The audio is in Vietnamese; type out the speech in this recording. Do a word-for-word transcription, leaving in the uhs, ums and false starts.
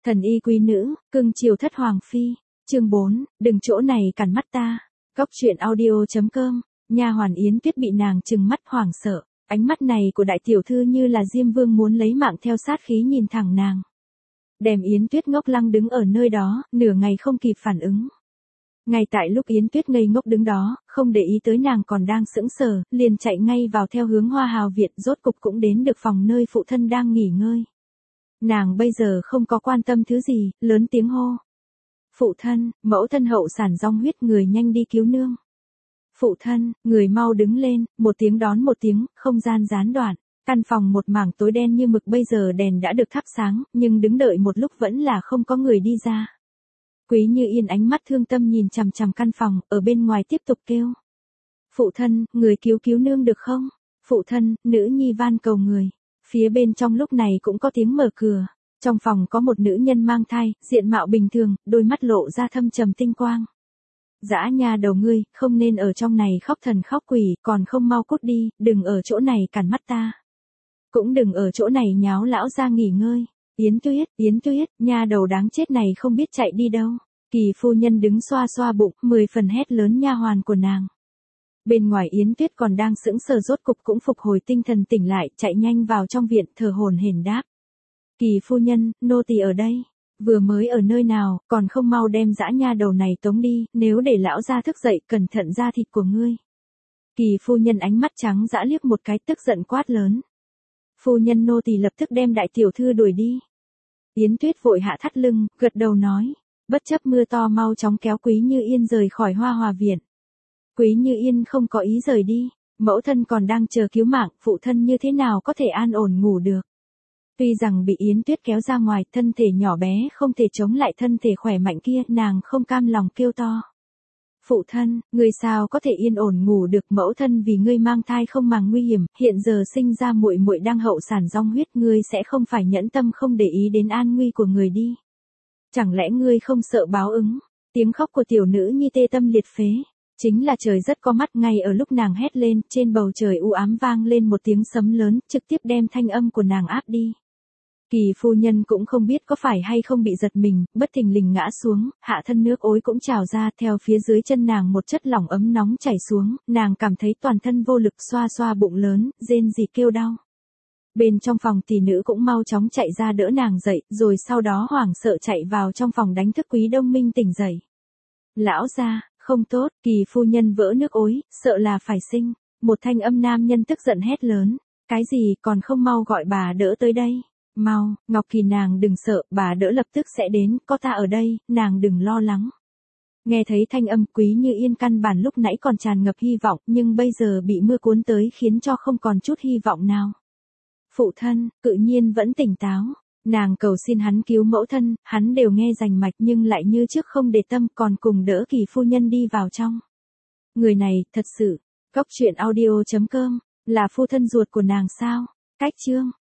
Thần y quý nữ, cưng chiều thất hoàng phi. Chương bốn, đừng chỗ này cản mắt ta. Góc truyện audio.com. Nha hoàn Yến Tuyết bị nàng trừng mắt hoảng sợ, ánh mắt này của đại tiểu thư như là Diêm Vương muốn lấy mạng theo sát khí nhìn thẳng nàng. Đèm Yến Tuyết ngốc lăng đứng ở nơi đó, nửa ngày không kịp phản ứng. Ngay tại lúc Yến Tuyết ngây ngốc đứng đó, không để ý tới nàng còn đang sững sờ, liền chạy ngay vào theo hướng Hoa Hào viện, rốt cục cũng đến được phòng nơi phụ thân đang nghỉ ngơi. Nàng bây giờ không có quan tâm thứ gì, lớn tiếng hô. Phụ thân, mẫu thân hậu sản rong huyết, người nhanh đi cứu nương. Phụ thân, người mau đứng lên, một tiếng đón một tiếng, không gian gián đoạn. Căn phòng một mảng tối đen như mực, bây giờ đèn đã được thắp sáng, nhưng đứng đợi một lúc vẫn là không có người đi ra. Quý Như Yên ánh mắt thương tâm nhìn chằm chằm căn phòng, ở bên ngoài tiếp tục kêu. Phụ thân, người cứu cứu nương được không? Phụ thân, nữ nhi van cầu người. Phía bên trong lúc này cũng có tiếng mở cửa. Trong phòng có một nữ nhân mang thai, diện mạo bình thường, đôi mắt lộ ra thâm trầm tinh quang. Dã nha đầu ngươi, không nên ở trong này khóc thần khóc quỷ, còn không mau cút đi, đừng ở chỗ này cản mắt ta. Cũng đừng ở chỗ này nháo lão ra nghỉ ngơi. Yến Tuyết, Yến Tuyết, nha đầu đáng chết này không biết chạy đi đâu. Kỳ phu nhân đứng xoa xoa bụng, mười phần hét lớn nha hoàn của nàng. Bên ngoài Yến Tuyết còn đang sững sờ, rốt cục cũng phục hồi tinh thần tỉnh lại, chạy nhanh vào trong viện, thở hổn hển đáp. Kỳ phu nhân, nô tỳ ở đây. Vừa mới ở nơi nào, còn không mau đem dã nha đầu này tống đi, nếu để lão gia thức dậy, cẩn thận da thịt của ngươi. Kỳ phu nhân ánh mắt trắng dã liếc một cái, tức giận quát lớn. Phu nhân, nô tỳ lập tức đem đại tiểu thư đuổi đi. Yến Tuyết vội hạ thắt lưng, gật đầu nói. Bất chấp mưa to mau chóng kéo Quý Như Yên rời khỏi Hoa Hòa viện. Quý Như Yên không có ý rời đi, mẫu thân còn đang chờ cứu mạng, phụ thân như thế nào có thể an ổn ngủ được. Tuy rằng bị Yến Tuyết kéo ra ngoài, thân thể nhỏ bé không thể chống lại thân thể khỏe mạnh kia, nàng không cam lòng kêu to. Phụ thân, ngươi sao có thể yên ổn ngủ được, mẫu thân vì ngươi mang thai không màng nguy hiểm, hiện giờ sinh ra muội muội đang hậu sản rong huyết, ngươi sẽ không phải nhẫn tâm không để ý đến an nguy của người đi. Chẳng lẽ ngươi không sợ báo ứng? Tiếng khóc của tiểu nữ nhi tê tâm liệt phế. Chính là trời rất có mắt, ngay ở lúc nàng hét lên, trên bầu trời u ám vang lên một tiếng sấm lớn, trực tiếp đem thanh âm của nàng áp đi. Kỳ phu nhân cũng không biết có phải hay không bị giật mình, bất thình lình ngã xuống, hạ thân nước ối cũng trào ra, theo phía dưới chân nàng một chất lỏng ấm nóng chảy xuống, nàng cảm thấy toàn thân vô lực, xoa xoa bụng lớn, rên rỉ kêu đau. Bên trong phòng tỷ nữ cũng mau chóng chạy ra đỡ nàng dậy, rồi sau đó hoảng sợ chạy vào trong phòng đánh thức Quý Đông Minh tỉnh dậy. Lão gia, không tốt, kỳ phu nhân vỡ nước ối, sợ là phải sinh. Một thanh âm nam nhân tức giận hét lớn. Cái gì, còn không mau gọi bà đỡ tới đây. Mau, Ngọc Kỳ nàng đừng sợ, bà đỡ lập tức sẽ đến, có ta ở đây, nàng đừng lo lắng. Nghe thấy thanh âm, Quý Như Yên căn bản lúc nãy còn tràn ngập hy vọng, nhưng bây giờ bị mưa cuốn tới khiến cho không còn chút hy vọng nào. Phụ thân, tự nhiên vẫn tỉnh táo. Nàng cầu xin hắn cứu mẫu thân, hắn đều nghe rành mạch nhưng lại như trước không để tâm, còn cùng đỡ kỳ phu nhân đi vào trong. Người này, thật sự, góc truyện audio.com, là phu thân ruột của nàng sao? Cách chương.